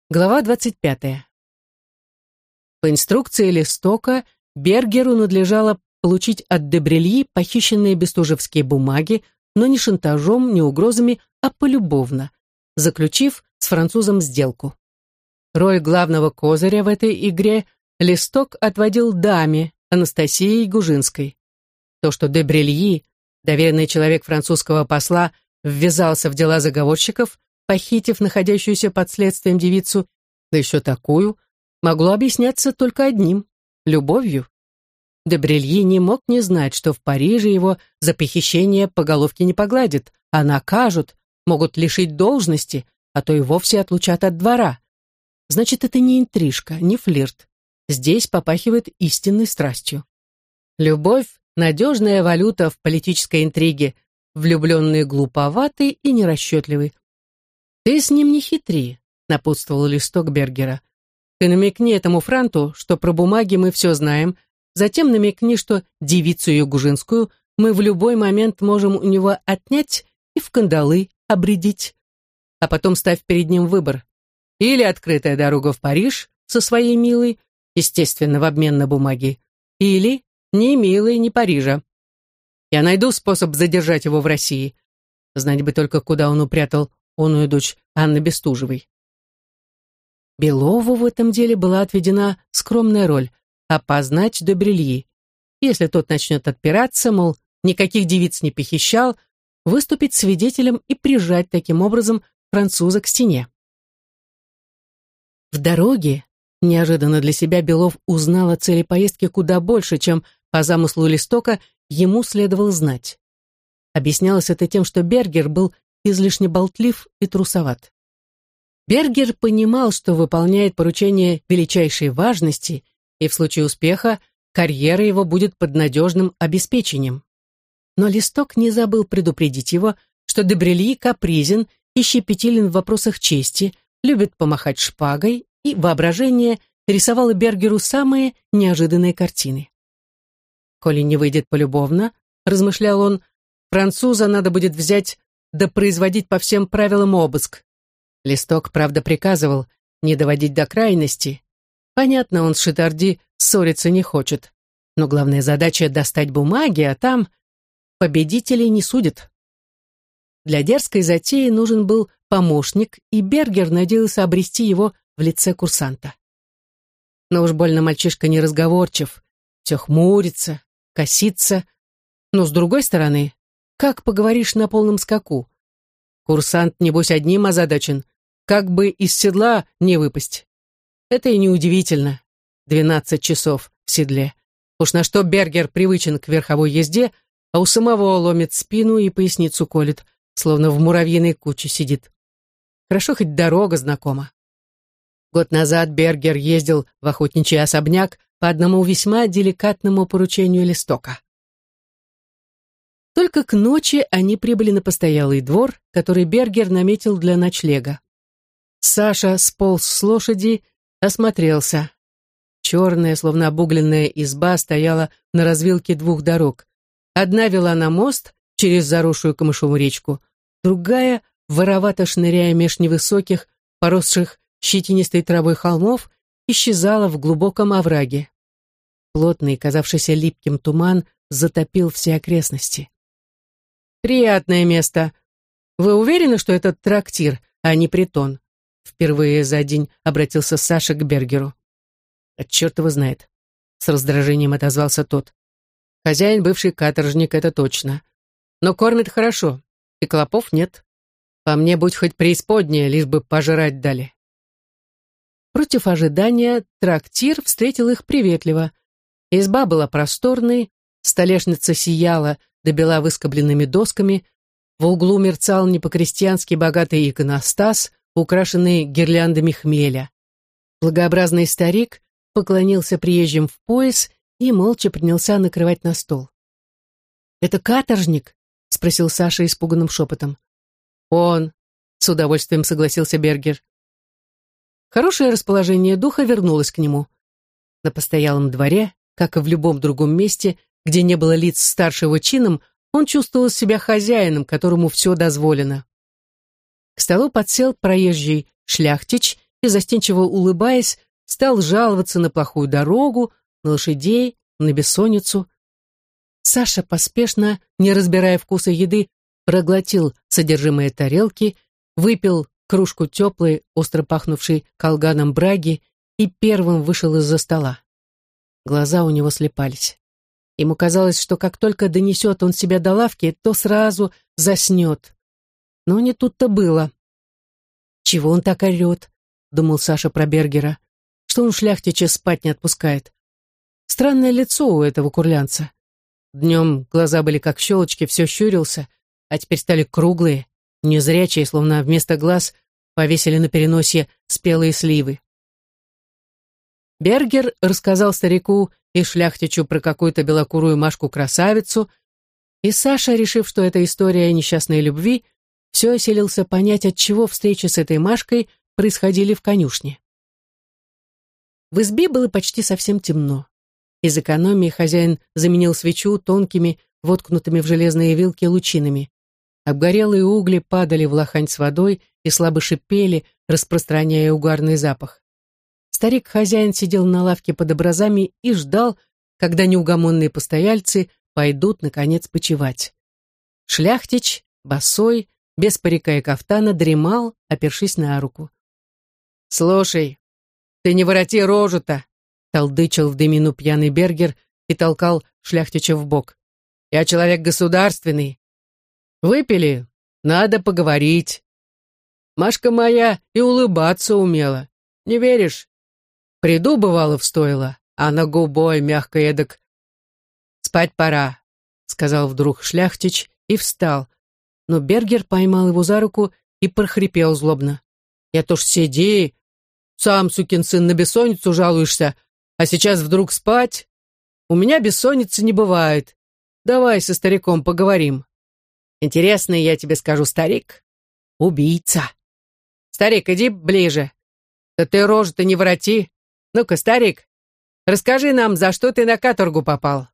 Глава 25. По инструкции Листока Бергеру надлежало получить от де Брильи похищенные бестужевские бумаги, но не шантажом, не угрозами, а полюбовно, заключив с французом сделку. Роль главного козыря в этой игре Листок отводил даме Анастасии Гужинской. То, что де Брильи, доверенный человек французского посла, ввязался в дела заговорщиков, похитив находящуюся под следствием девицу, да еще такую, могло объясняться только одним — любовью. Де Брильи не мог не знать, что в Париже его за похищение по головке не погладят, а накажут, могут лишить должности, а то и вовсе отлучат от двора. Значит, это не интрижка, не флирт. Здесь попахивает истинной страстью. Любовь — надежная валюта в политической интриге, влюбленные глуповатый и нерасчетливый. «Ты с ним не хитри», — напутствовал Листок Бергера. «Ты намекни этому франту, что про бумаги мы все знаем, затем намекни, что девицу Ягужинскую мы в любой момент можем у него отнять и в кандалы обрядить. А потом ставь перед ним выбор. Или открытая дорога в Париж со своей милой, естественно, в обмен на бумаги, или ни милой, ни Парижа. Я найду способ задержать его в России. Знать бы только, куда он упрятал оную дочь Анны Бестужевой». Белову в этом деле была отведена скромная роль — опознать де Брильи. Если тот начнет отпираться, мол, никаких девиц не похищал, выступить свидетелем и прижать таким образом француза к стене. В дороге, неожиданно для себя, Белов узнал о цели поездки куда больше, чем по замыслу Листока ему следовало знать. Объяснялось это тем, что Бергер был излишне болтлив и трусоват. Бергер понимал, что выполняет поручение величайшей важности, и в случае успеха карьера его будет под надежным обеспечением. Но Листок не забыл предупредить его, что де Брильи капризен и щепетилен в вопросах чести, любит помахать шпагой, и воображение рисовало Бергеру самые неожиданные картины. «Коли не выйдет полюбовно, — размышлял он, — француза надо будет взять да производить по всем правилам обыск. Листок, правда, приказывал не доводить до крайности. Понятно, он с Шитарди ссориться не хочет. Но главная задача — достать бумаги, а там победителей не судят». Для дерзкой затеи нужен был помощник, и Бергер надеялся обрести его в лице курсанта. Но уж больно мальчишка неразговорчив, все хмурится, косится. Но, с другой стороны, как поговоришь на полном скаку? Курсант, небось, одним озадачен, как бы из седла не выпасть. Это и неудивительно. 12 часов в седле. Уж на что Бергер привычен к верховой езде, а у самого ломит спину и поясницу колет, словно в муравьиной куче сидит. Хорошо, хоть дорога знакома. Год назад Бергер ездил в охотничий особняк по одному весьма деликатному поручению Листока. Только к ночи они прибыли на постоялый двор, который Бергер наметил для ночлега. Саша сполз с лошади, осмотрелся. Черная, словно обугленная изба стояла на развилке двух дорог. Одна вела на мост через заросшую камышову речку, другая, воровато шныряя меж невысоких, поросших щетинистой травой холмов, исчезала в глубоком овраге. Плотный, казавшийся липким туман затопил все окрестности. «Приятное место. Вы уверены, что это трактир, а не притон?» Впервые за день обратился Саша к Бергеру. «А черт его знает», — с раздражением отозвался тот. «Хозяин бывший каторжник, это точно. Но кормит хорошо, и клопов нет. По мне, будь хоть преисподняя, лишь бы пожрать дали». Против ожидания трактир встретил их приветливо. Изба была просторной, столешница сияла до бела выскобленными досками, в углу мерцал не по-крестьянски богатый иконостас, украшенный гирляндами хмеля. Благообразный старик поклонился приезжим в пояс и молча принялся накрывать на стол. «Это каторжник?» — спросил Саша испуганным шепотом. «Он», — с удовольствием согласился Бергер. Хорошее расположение духа вернулось к нему. На постоялом дворе, как и в любом другом месте, где не было лиц старшего чином, он чувствовал себя хозяином, которому все дозволено. К столу подсел проезжий шляхтич и, застенчиво улыбаясь, стал жаловаться на плохую дорогу, на лошадей, на бессонницу. Саша поспешно, не разбирая вкуса еды, проглотил содержимое тарелки, выпил кружку теплой, остро пахнувшей колганом браги и первым вышел из-за стола. Глаза у него слепались. Ему казалось, что как только донесет он себя до лавки, то сразу заснет. Но не тут-то было. «Чего он так орет?» — думал Саша про Бергера. «Что он шляхтича спать не отпускает? Странное лицо у этого курлянца. Днем глаза были как щелочки, все щурился, а теперь стали круглые, незрячие, словно вместо глаз повесили на переносе спелые сливы». Бергер рассказал старику и шляхтичу про какую-то белокурую Машку-красавицу, и Саша, решив, что это история несчастной любви, все оселился понять, отчего встречи с этой Машкой происходили в конюшне. В избе было почти совсем темно. Из экономии хозяин заменил свечу тонкими, воткнутыми в железные вилки лучинами. Обгорелые угли падали в лохань с водой и слабо шипели, распространяя угарный запах. Старик-хозяин сидел на лавке под образами и ждал, когда неугомонные постояльцы пойдут, наконец, почивать. Шляхтич, босой, без парика и кафтана, дремал, опершись на руку. «Слушай, ты не вороти рожу-то!» — толдычил в дымину пьяный Бергер и толкал Шляхтича в бок. «Я человек государственный. Выпили, надо поговорить. Машка моя и улыбаться умела. Не веришь? Приду, бывало, в стойло, а она губой мягко эдак. Спать пора», — сказал вдруг Шляхтич и встал, но Бергер поймал его за руку и прохрипел злобно. «Это уж сиди, сам, сукин сын, на бессонницу жалуешься, а сейчас вдруг спать? У меня бессонницы не бывает. Давай со стариком поговорим. Интересный, я тебе скажу, старик. Убийца. Старик, иди ближе. Да ты рожу-то не вороти. Ну-ка, старик, расскажи нам, за что ты на каторгу попал».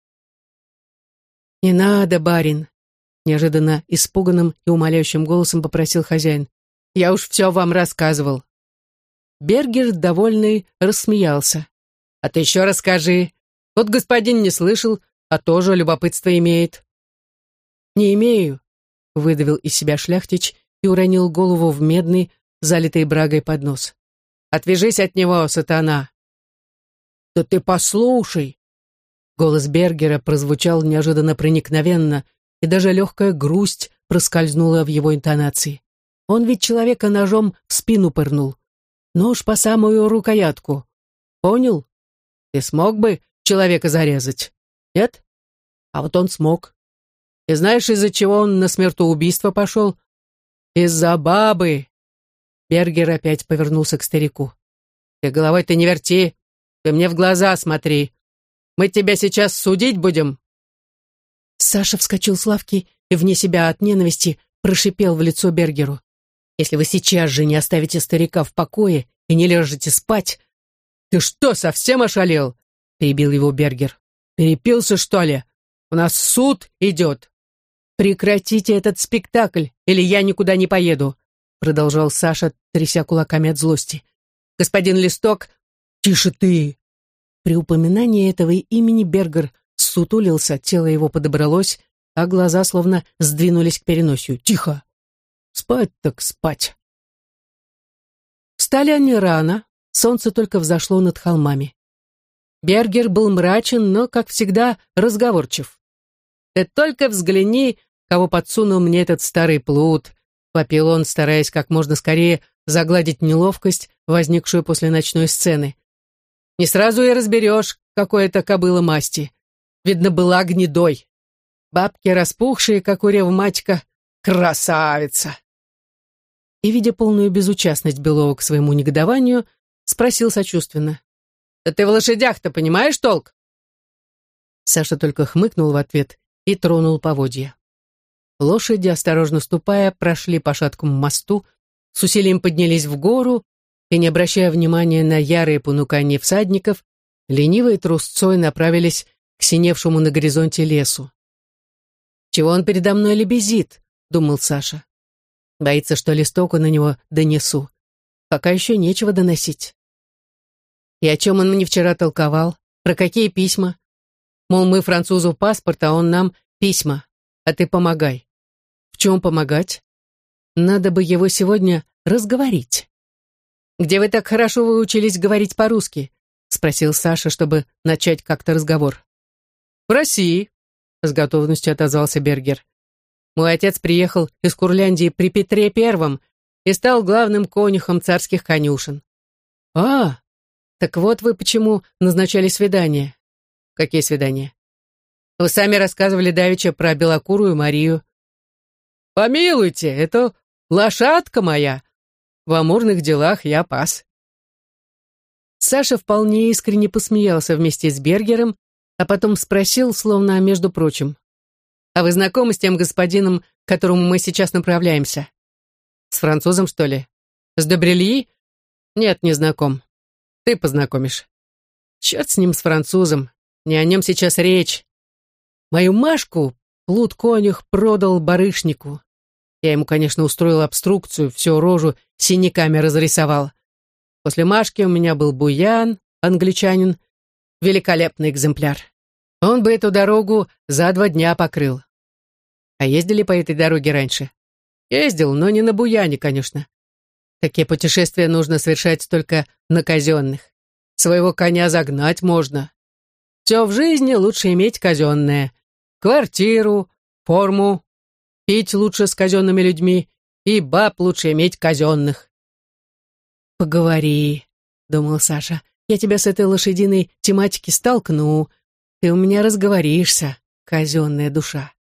«Не надо, барин», — неожиданно испуганным и умоляющим голосом попросил хозяин. «Я уж все вам рассказывал». Бергер, довольный, рассмеялся. «А ты еще расскажи. Вот господин не слышал, а тоже любопытство имеет». «Не имею», — выдавил из себя Шляхтич и уронил голову в медный, залитый брагой поднос. «Отвяжись от него, сатана!» «Да ты послушай!» Голос Бергера прозвучал неожиданно проникновенно, и даже легкая грусть проскользнула в его интонации. Он ведь человека ножом в спину пырнул. Нож по самую рукоятку. Понял? Ты смог бы человека зарезать? Нет? А вот он смог. И знаешь, из-за чего он на смертоубийство пошел? Из-за бабы. Бергер опять повернулся к старику. Ты головой-то не верти, ты мне в глаза смотри. Мы тебя сейчас судить будем. Саша вскочил с лавки и вне себя от ненависти прошипел в лицо Бергеру. Если вы сейчас же не оставите старика в покое и не ляжете спать... Ты что, совсем ошалел? Перебил его Бергер. Перепился, что ли? У нас суд идет. Прекратите этот спектакль, или я никуда не поеду, продолжал Саша, тряся кулаками от злости. Господин Листок... Тише ты! При упоминании этого имени Бергер ссутулился, тело его подобралось, а глаза словно сдвинулись к переносию. Тихо! Спать так спать. Встали они рано, солнце только взошло над холмами. Бергер был мрачен, но, как всегда, разговорчив. «Ты только взгляни, кого подсунул мне этот старый плут», — вопил он, стараясь как можно скорее загладить неловкость, возникшую после ночной сцены. «Не сразу и разберешь, какой это кобыла масти. Видно, была гнедой. Бабки распухшие, как у ревматика. Красавица!» И, видя полную безучастность Белова к своему негодованию, спросил сочувственно. «Да ты в лошадях-то понимаешь толк?» Саша только хмыкнул в ответ и тронул поводья. Лошади, осторожно ступая, прошли по шаткому мосту, с усилием поднялись в гору и, не обращая внимания на ярые понукания всадников, ленивой трусцой направились к синевшему на горизонте лесу. «Чего он передо мной лебезит?» — думал Саша. Боится, что листоку на него донесу. пока еще нечего доносить. И о чем он мне вчера толковал? Про какие письма? Мол, мы французу паспорт, а он нам письма. А ты помогай. В чем помогать? Надо бы его сегодня разговорить. «Где вы так хорошо выучились говорить по-русски?» — спросил Саша, чтобы начать как-то разговор. «В России», — с готовностью отозвался Бергер. «Мой отец приехал из Курляндии при Петре Первом и стал главным конюхом царских конюшен». «А, так вот вы почему назначали свидания». «Какие свидания?» «Вы сами рассказывали давеча про белокурую Марию». «Помилуйте, это лошадка моя. В амурных делах я пас». Саша вполне искренне посмеялся вместе с Бергером, а потом спросил, словно между прочим: «А вы знакомы с тем господином, к которому мы сейчас направляемся? С французом, что ли? С Дебрильи? Нет, не знаком. Ты познакомишь». «Черт с ним, с французом. Не о нем сейчас речь. Мою Машку Плут-конюх продал барышнику. Я ему, конечно, устроил обструкцию, всю рожу синяками разрисовал. После Машки у меня был Буян, англичанин, великолепный экземпляр. Он бы эту дорогу за 2 дня покрыл. А ездили по этой дороге раньше? Ездил, но не на Буяне, конечно. Такие путешествия нужно совершать только на казенных. Своего коня загнать можно. Все в жизни лучше иметь казенное. Квартиру, форму. Пить лучше с казенными людьми, и баб лучше иметь казенных. «Поговори», — думал Саша, — «я тебя с этой лошадиной тематики столкну. Ты у меня разговоришься, казенная душа».